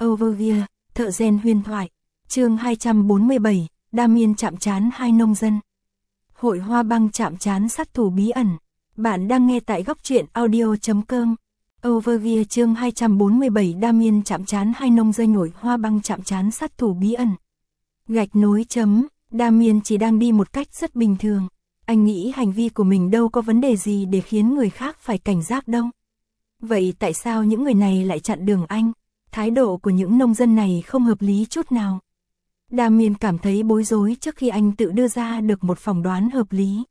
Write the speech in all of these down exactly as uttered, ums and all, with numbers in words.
Overview, thợ rèn huyền thoại. Chương hai trăm bốn mươi bảy, Damien chạm trán hai nông dân. Hội hoa băng chạm trán sát thủ bí ẩn. Bạn đang nghe tại góc truyện audio chấm com. Overview chương hai trăm bốn mươi bảy, Damien chạm trán hai nông dân. Hội hoa băng chạm trán sát thủ bí ẩn. Gạch nối chấm, Damien chỉ đang đi một cách rất bình thường. Anh nghĩ hành vi của mình đâu có vấn đề gì để khiến người khác phải cảnh giác đâu. Vậy tại sao những người này lại chặn đường anh? Thái độ của những nông dân này không hợp lý chút nào. Damien cảm thấy bối rối trước khi anh tự đưa ra được một phỏng đoán hợp lý.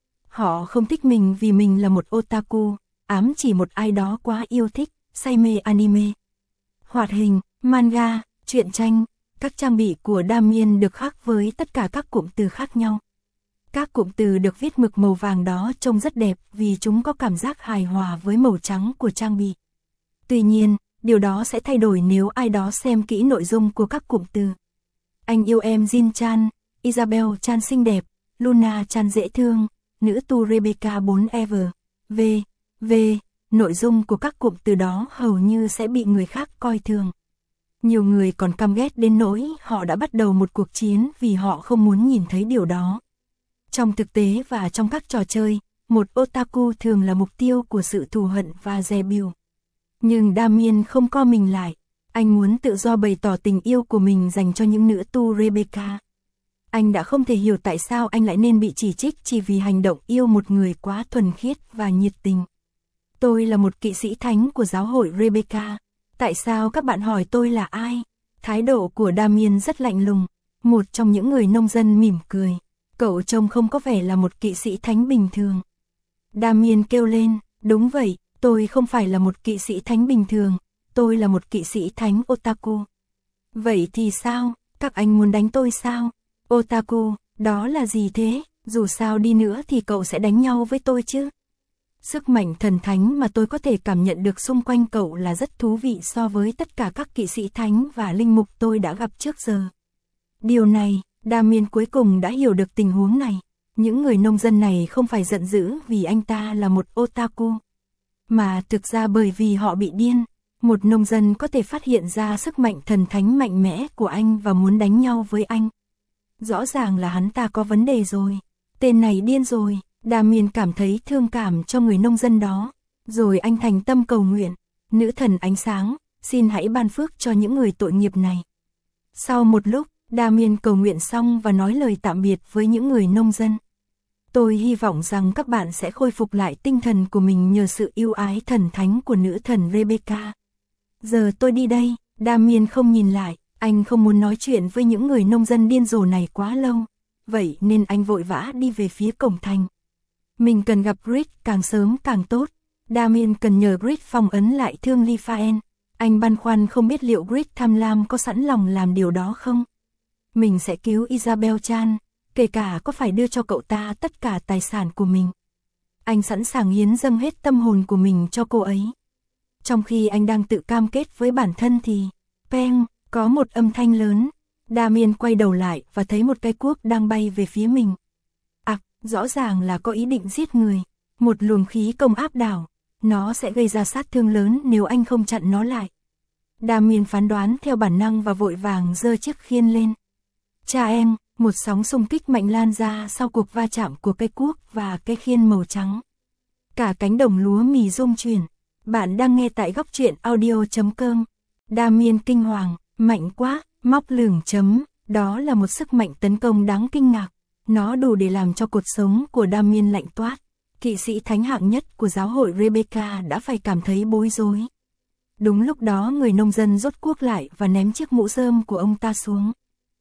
Họ không thích mình vì mình là một otaku, ám chỉ một ai đó quá yêu thích, say mê anime, hoạt hình, manga, truyện tranh. Các trang bị của Damien được khắc với tất cả các cụm từ khác nhau. Các cụm từ được viết mực màu vàng đó trông rất đẹp vì chúng có cảm giác hài hòa với màu trắng của trang bị. Tuy nhiên, điều đó sẽ thay đổi nếu ai đó xem kỹ nội dung của các cụm từ. Anh yêu em Jin-chan, Isabel-chan xinh đẹp, Luna-chan dễ thương, nữ tu Rebecca bốn Ever, v, v. Nội dung của các cụm từ đó hầu như sẽ bị người khác coi thường. Nhiều người còn căm ghét đến nỗi họ đã bắt đầu một cuộc chiến vì họ không muốn nhìn thấy điều đó. Trong thực tế và trong các trò chơi, một otaku thường là mục tiêu của sự thù hận và dè bỉu. Nhưng Damien không co mình lại. Anh muốn tự do bày tỏ tình yêu của mình dành cho những nữ tu Rebecca. Anh đã không thể hiểu tại sao anh lại nên bị chỉ trích chỉ vì hành động yêu một người quá thuần khiết và nhiệt tình. Tôi là một kỵ sĩ thánh của giáo hội Rebecca. Tại sao các bạn hỏi tôi là ai? Thái độ của Damien rất lạnh lùng. Một trong những người nông dân mỉm cười. Cậu trông không có vẻ là một kỵ sĩ thánh bình thường. Damien kêu lên, đúng vậy, tôi không phải là một kỵ sĩ thánh bình thường, tôi là một kỵ sĩ thánh otaku. Vậy thì sao, các anh muốn đánh tôi sao? Otaku, đó là gì thế? Dù sao đi nữa thì cậu sẽ đánh nhau với tôi chứ? Sức mạnh thần thánh mà tôi có thể cảm nhận được xung quanh cậu là rất thú vị so với tất cả các kỵ sĩ thánh và linh mục tôi đã gặp trước giờ. Điều này, Damien cuối cùng đã hiểu được tình huống này. Những người nông dân này không phải giận dữ vì anh ta là một otaku, mà thực ra bởi vì họ bị điên. Một nông dân có thể phát hiện ra sức mạnh thần thánh mạnh mẽ của anh và muốn đánh nhau với anh. Rõ ràng là hắn ta có vấn đề rồi. Tên này điên rồi. Damien cảm thấy thương cảm cho người nông dân đó. Rồi anh thành tâm cầu nguyện. Nữ thần ánh sáng, xin hãy ban phước cho những người tội nghiệp này. Sau một lúc, Damien cầu nguyện xong và nói lời tạm biệt với những người nông dân. Tôi hy vọng rằng các bạn sẽ khôi phục lại tinh thần của mình nhờ sự yêu ái thần thánh của nữ thần Rebecca. Giờ tôi đi đây. Damien không nhìn lại, anh không muốn nói chuyện với những người nông dân điên rồ này quá lâu. Vậy nên anh vội vã đi về phía cổng thành. Mình cần gặp Grid càng sớm càng tốt. Damien cần nhờ Grid phong ấn lại thương Lifaen. Anh băn khoăn không biết liệu Grid tham lam có sẵn lòng làm điều đó không. Mình sẽ cứu Isabel-chan, kể cả có phải đưa cho cậu ta tất cả tài sản của mình. Anh sẵn sàng hiến dâng hết tâm hồn của mình cho cô ấy. Trong khi anh đang tự cam kết với bản thân thì, peng, có một âm thanh lớn. Damien quay đầu lại và thấy một cái cuốc đang bay về phía mình. À, rõ ràng là có ý định giết người. Một luồng khí công áp đảo. Nó sẽ gây ra sát thương lớn nếu anh không chặn nó lại. Damien phán đoán theo bản năng và vội vàng giơ chiếc khiên lên. Cha em, một sóng xung kích mạnh lan ra sau cuộc va chạm của cây cuốc và cây khiên màu trắng. Cả cánh đồng lúa mì rung chuyển. Bạn đang nghe tại góc truyện audio chấm com. Damien kinh hoàng, mạnh quá, móc lửng chấm, đó là một sức mạnh tấn công đáng kinh ngạc. Nó đủ để làm cho cột sống của Damien lạnh toát. Kỵ sĩ thánh hạng nhất của giáo hội Rebecca đã phải cảm thấy bối rối. Đúng lúc đó người nông dân rốt cuốc lại và ném chiếc mũ rơm của ông ta xuống.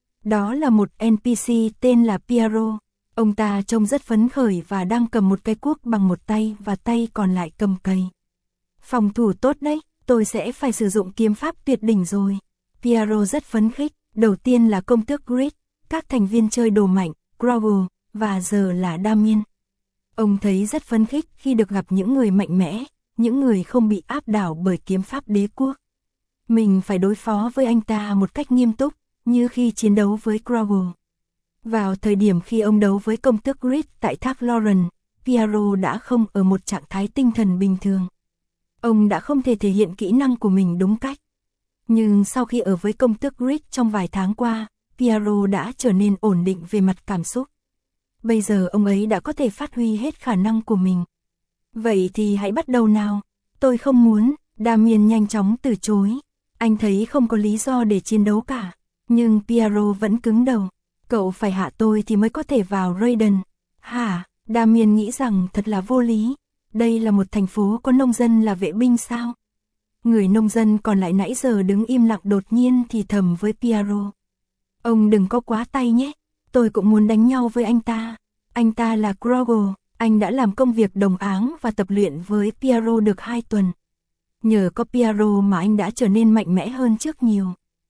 Đó là một en pê xê tên là Piero. Ông ta trông rất phấn khởi và đang cầm một cái cuốc bằng một tay và tay còn lại cầm cây. Phòng thủ tốt đấy, tôi sẽ phải sử dụng kiếm pháp tuyệt đỉnh rồi. Piero rất phấn khích, đầu tiên là công tước Grid, các thành viên chơi đồ mạnh, Growl, và giờ là Damien. Ông thấy rất phấn khích khi được gặp những người mạnh mẽ, những người không bị áp đảo bởi kiếm pháp đế quốc. Mình phải đối phó với anh ta một cách nghiêm túc, như khi chiến đấu với Growl. Vào thời điểm khi ông đấu với công tước Grid tại thác Lauren, Piero đã không ở một trạng thái tinh thần bình thường. Ông đã không thể thể hiện kỹ năng của mình đúng cách. Nhưng sau khi ở với công tước Grid trong vài tháng qua, Piero đã trở nên ổn định về mặt cảm xúc. Bây giờ ông ấy đã có thể phát huy hết khả năng của mình. Vậy thì hãy bắt đầu nào. Tôi không muốn, Damien nhanh chóng từ chối. Anh thấy không có lý do để chiến đấu cả. Nhưng Piero vẫn cứng đầu. Cậu phải hạ tôi thì mới có thể vào Raiden. Hả? Damien nghĩ rằng thật là vô lý. Đây là một thành phố có nông dân là vệ binh sao? Người nông dân còn lại nãy giờ đứng im lặng đột nhiên thì thầm với Piero. Ông đừng có quá tay nhé. Tôi cũng muốn đánh nhau với anh ta. Anh ta là Krogo. Anh đã làm công việc đồng áng và tập luyện với Piero được hai tuần. Nhờ có Piero mà anh đã trở nên mạnh mẽ hơn trước nhiều.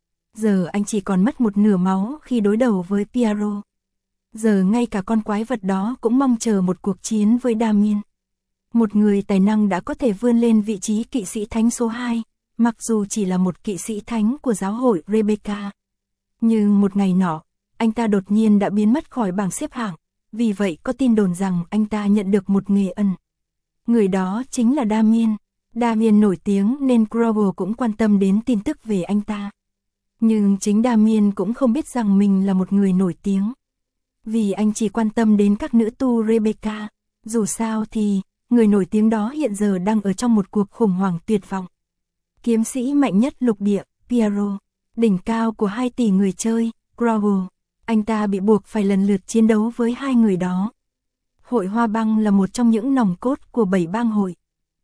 Giờ anh chỉ còn mất một nửa máu khi đối đầu với Piero. Giờ ngay cả con quái vật đó cũng mong chờ một cuộc chiến với Damien. Một người tài năng đã có thể vươn lên vị trí kỵ sĩ thánh số hai, mặc dù chỉ là một kỵ sĩ thánh của giáo hội Rebecca. Nhưng một ngày nọ, anh ta đột nhiên đã biến mất khỏi bảng xếp hạng, vì vậy có tin đồn rằng anh ta nhận được một nghề ân. Người đó chính là Damien. Damien nổi tiếng nên Krogo cũng quan tâm đến tin tức về anh ta. Nhưng chính Damien cũng không biết rằng mình là một người nổi tiếng. Vì anh chỉ quan tâm đến các nữ tu Rebecca. Dù sao thì, người nổi tiếng đó hiện giờ đang ở trong một cuộc khủng hoảng tuyệt vọng. Kiếm sĩ mạnh nhất lục địa, Piero. Đỉnh cao của hai tỷ người chơi, Krogo. Anh ta bị buộc phải lần lượt chiến đấu với hai người đó. Hội Hoa Băng là một trong những nòng cốt của bảy bang hội.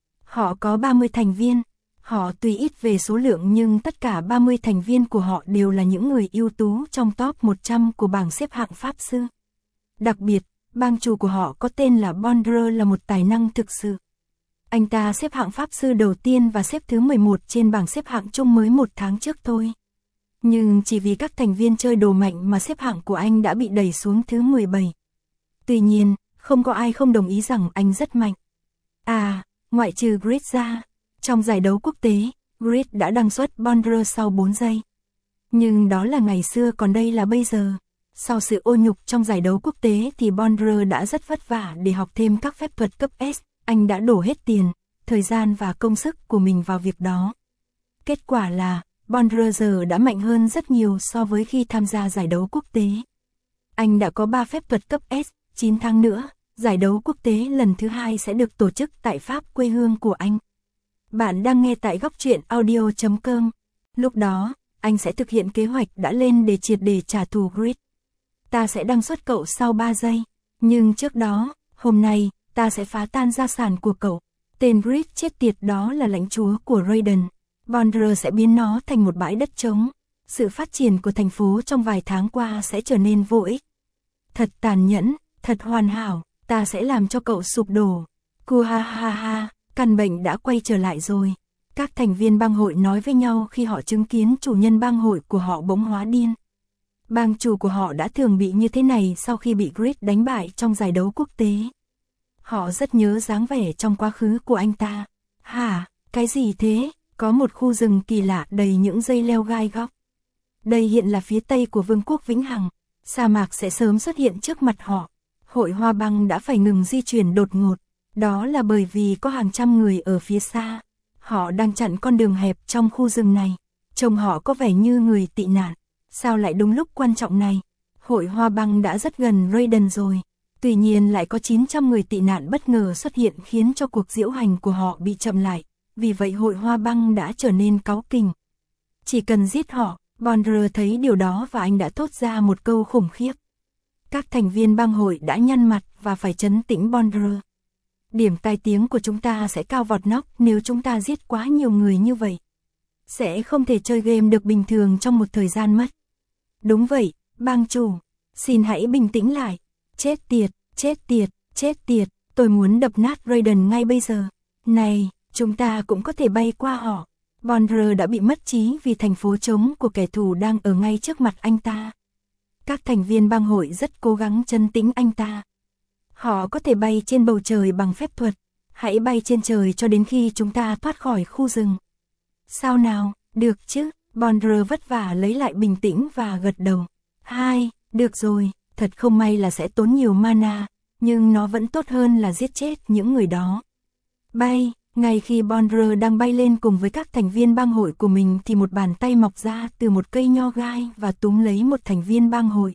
Họ có ba mươi thành viên. Họ tuy ít về số lượng nhưng tất cả ba mươi thành viên của họ đều là những người ưu tú trong top một trăm của bảng xếp hạng Pháp Sư. Đặc biệt, bang chủ của họ có tên là Bondreur là một tài năng thực sự. Anh ta xếp hạng Pháp Sư đầu tiên và xếp thứ mười một trên bảng xếp hạng chung mới một tháng trước thôi. Nhưng chỉ vì các thành viên chơi đồ mạnh mà xếp hạng của anh đã bị đẩy xuống thứ mười bảy. Tuy nhiên, không có ai không đồng ý rằng anh rất mạnh. À, ngoại trừ Grid ra, trong giải đấu quốc tế, Grid đã đăng xuất Bondreur sau bốn giây. Nhưng đó là ngày xưa còn đây là bây giờ. Sau sự ô nhục trong giải đấu quốc tế thì Bondreur đã rất vất vả để học thêm các phép thuật cấp S. Anh đã đổ hết tiền, thời gian và công sức của mình vào việc đó. Kết quả là, Bondreur giờ đã mạnh hơn rất nhiều so với khi tham gia giải đấu quốc tế. Anh đã có ba phép thuật cấp S, chín tháng nữa, giải đấu quốc tế lần thứ hai sẽ được tổ chức tại Pháp quê hương của anh. Bạn đang nghe tại góc truyện audio chấm com. Lúc đó, anh sẽ thực hiện kế hoạch đã lên để triệt để trả thù Grid. Ta sẽ đăng xuất cậu sau ba giây. Nhưng trước đó, hôm nay, ta sẽ phá tan gia sản của cậu. Tên Grid chết tiệt đó là lãnh chúa của Raiden. Bondreur sẽ biến nó thành một bãi đất trống. Sự phát triển của thành phố trong vài tháng qua sẽ trở nên vô ích. Thật tàn nhẫn, thật hoàn hảo, ta sẽ làm cho cậu sụp đổ. Cu ha ha ha, căn bệnh đã quay trở lại rồi. Các thành viên bang hội nói với nhau khi họ chứng kiến chủ nhân bang hội của họ bỗng hóa điên. Bang chủ của họ đã thường bị như thế này sau khi bị Grid đánh bại trong giải đấu quốc tế. Họ rất nhớ dáng vẻ trong quá khứ của anh ta. Hả, cái gì thế? Có một khu rừng kỳ lạ đầy những dây leo gai góc. Đây hiện là phía tây của Vương quốc Vĩnh Hằng. Sa mạc sẽ sớm xuất hiện trước mặt họ. Hội Hoa Băng đã phải ngừng di chuyển đột ngột. Đó là bởi vì có hàng trăm người ở phía xa. Họ đang chặn con đường hẹp trong khu rừng này. Trông họ có vẻ như người tị nạn. Sao lại đúng lúc quan trọng này? Hội Hoa Băng đã rất gần Raiden rồi. Tuy nhiên lại có chín trăm người tị nạn bất ngờ xuất hiện khiến cho cuộc diễu hành của họ bị chậm lại. Vì vậy Hội Hoa Băng đã trở nên cáu kỉnh. Chỉ cần giết họ, Bondreur thấy điều đó và anh đã thốt ra một câu khủng khiếp. Các thành viên bang hội đã nhăn mặt và phải trấn tĩnh Bondreur. Điểm tai tiếng của chúng ta sẽ cao vọt nóc nếu chúng ta giết quá nhiều người như vậy. Sẽ không thể chơi game được bình thường trong một thời gian mất. Đúng vậy, bang chủ. Xin hãy bình tĩnh lại. Chết tiệt, chết tiệt, chết tiệt. Tôi muốn đập nát Raiden ngay bây giờ. Này, chúng ta cũng có thể bay qua họ. Bondreur đã bị mất trí vì thành phố trống của kẻ thù đang ở ngay trước mặt anh ta. Các thành viên bang hội rất cố gắng trấn tĩnh anh ta. Họ có thể bay trên bầu trời bằng phép thuật. Hãy bay trên trời cho đến khi chúng ta thoát khỏi khu rừng. Sao nào, được chứ? Bondreur vất vả lấy lại bình tĩnh và gật đầu. Hai, được rồi, thật không may là sẽ tốn nhiều mana, nhưng nó vẫn tốt hơn là giết chết những người đó. Bay, Ngay khi Bondra đang bay lên cùng với các thành viên bang hội của mình thì một bàn tay mọc ra từ một cây nho gai và túm lấy một thành viên bang hội.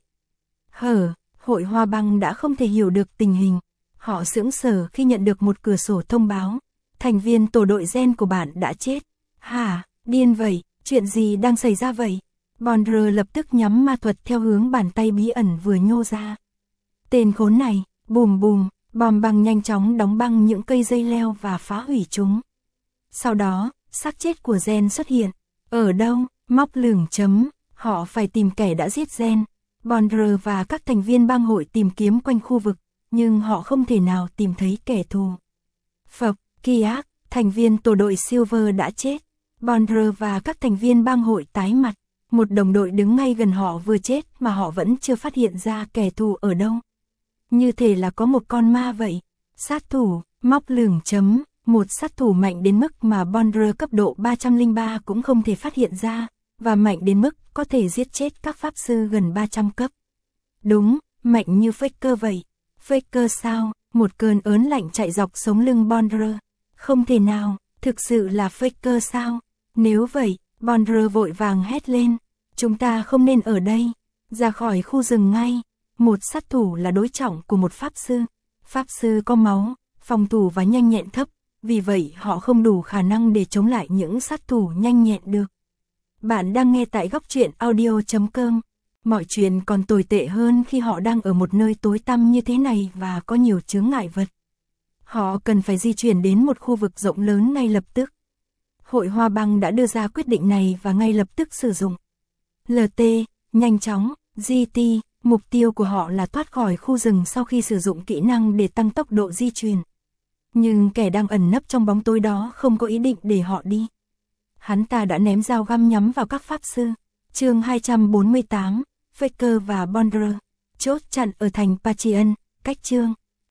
Hở, hội Hoa Bang đã không thể hiểu được tình hình. Họ sững sờ khi nhận được một cửa sổ thông báo. Thành viên tổ đội gen của bạn đã chết. Hả, điên vậy, chuyện gì đang xảy ra vậy? Bondra lập tức nhắm ma thuật theo hướng bàn tay bí ẩn vừa nhô ra. Tên khốn này, bùm bùm, bom băng nhanh chóng đóng băng những cây dây leo và phá hủy chúng. Sau đó, xác chết của Gen xuất hiện. Ở đâu? Móc lửng chấm, họ phải tìm kẻ đã giết Gen. Bondra và các thành viên bang hội tìm kiếm quanh khu vực, nhưng họ không thể nào tìm thấy kẻ thù. Phập, Kiak, thành viên tổ đội Silver đã chết. Bondra và các thành viên bang hội tái mặt. Một đồng đội đứng ngay gần họ vừa chết mà họ vẫn chưa phát hiện ra kẻ thù ở đâu. Như thể là có một con ma vậy. Sát thủ, móc lửng chấm, một sát thủ mạnh đến mức mà Bondra cấp độ ba trăm lẻ ba cũng không thể phát hiện ra, và mạnh đến mức có thể giết chết các pháp sư gần ba trăm cấp. Đúng, mạnh như Faker vậy. Faker sao? Một cơn ớn lạnh chạy dọc sống lưng Bondra. Không thể nào, thực sự là Faker sao? Nếu vậy, Bondra vội vàng hét lên. Chúng ta không nên ở đây. Ra khỏi khu rừng ngay. Một sát thủ là đối trọng của một pháp sư. Pháp sư có máu, phòng thủ và nhanh nhẹn thấp. Vì vậy họ không đủ khả năng để chống lại những sát thủ nhanh nhẹn được. Bạn đang nghe tại góc truyện audio chấm com. Mọi chuyện còn tồi tệ hơn khi họ đang ở một nơi tối tăm như thế này và có nhiều chướng ngại vật. Họ cần phải di chuyển đến một khu vực rộng lớn ngay lập tức. Hội Hoa Bang đã đưa ra quyết định này và ngay lập tức sử dụng. lờ tê, nhanh chóng, giê tê, mục tiêu của họ là thoát khỏi khu rừng sau khi sử dụng kỹ năng để tăng tốc độ di chuyển. Nhưng kẻ đang ẩn nấp trong bóng tối đó không có ý định để họ đi. Hắn ta đã ném dao găm nhắm vào các pháp sư. Chương hai trăm bốn mươi tám, Faker và Bondra. Chốt chặn ở thành Patreon, cách chương